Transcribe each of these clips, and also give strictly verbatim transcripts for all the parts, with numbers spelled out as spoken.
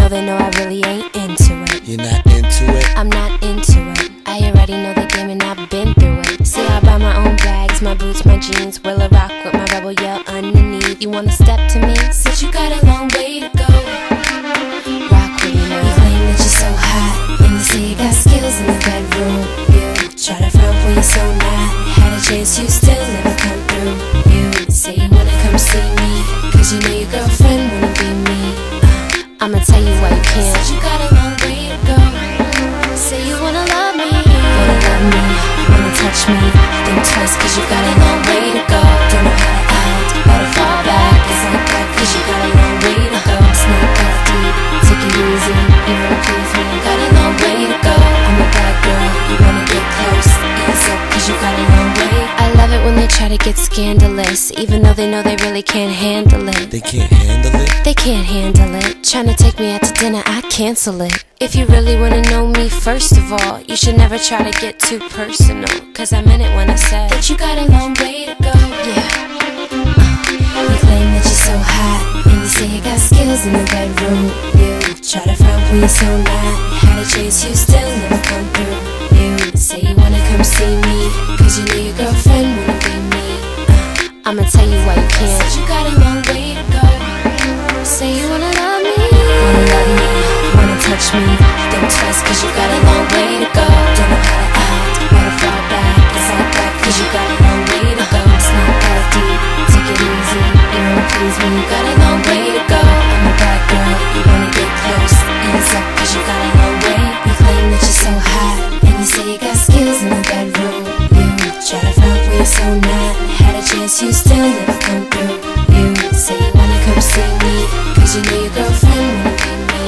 though they know I really ain't into it. You're not into it? I'm not into it. I already know the game and I've been through it. See, I buy my own bags, my boots, my jeans. Will I rock with my rebel yell underneath? You wanna step to me? Since you got a long way to go, rock with me now. You claim that you're so hot, and you say you got skills in the bedroom. You try to front when you're so not. Had a chance, you still never come through. You say you wanna come see me, cause you know your girlfriend wanna be me. uh, I'ma tell you why you can't. Since you got a long way to go, say you wanna love me, wanna love me, wanna touch me. Think twice cause you got a long way to go. Don't know how to act, better fall back. It's like that cause you got a long way to go. It's not that deep, take it easy, you wanna please me. Got a long way to go, I'm a bad girl, you wanna get close. Ease up cause you got a long way. I love it when they try to get scandalous, even though they know they really can't handle it. They can't handle it? They can't handle it. Trying to take me out to dinner, I cancel it. If you really wanna know me, first of all, you should never try to get too personal, cause I meant it when I said that you got a long way to go. Yeah. uh, You claim that you're so hot, and you say you got skills in the bedroom. You try to front when you're so not. Had a chance, you still never come through. You say you wanna come see me, cause you know your girlfriend wanna be me. uh, I'ma tell you why you can't. Since you got a long way to go, say you wanna love me, wanna love me, wanna touch me. Think twice cause you got a long way to go. Don't know how to act, better fall back. It's like that cause you got a long way to go. It's not that deep, take it easy, you wanna please me. You got a long way to go, I'm a bad girl, you wanna get close. Ease up cause you got a long way. You claim that you're so hot, and you say you got skills in the bedroom. You try to front when you're so not. Had a chance, you still never come through. You say you wanna come see me, cause you know your girlfriend wanna be me.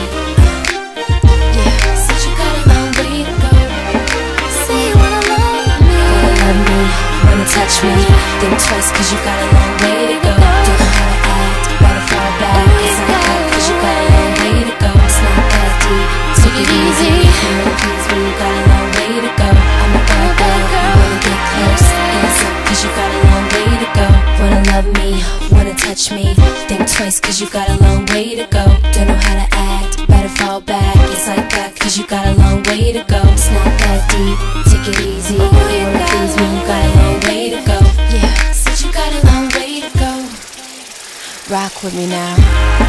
uh, Yeah, since you got a long way to go, say you wanna love me, wanna love me, wanna touch me. Think twice cause you got a long way to go. Don't know how to act, better fall back. It's like that cause you got a long way to go. It's not that deep, take it easy, you wanna please me. You got a long way to go. I'm a bad girl, you wanna get close. Ease up cause you got a long way to go. Wanna love me, wanna touch me. Think twice cause you got a long way to go. Don't know how to act, better fall back. It's like that cause you got a long way to go. It's not that deep, take it easy, you wanna please me. You got a long way to go. Yeah, since you got a long way to go, rock with me now.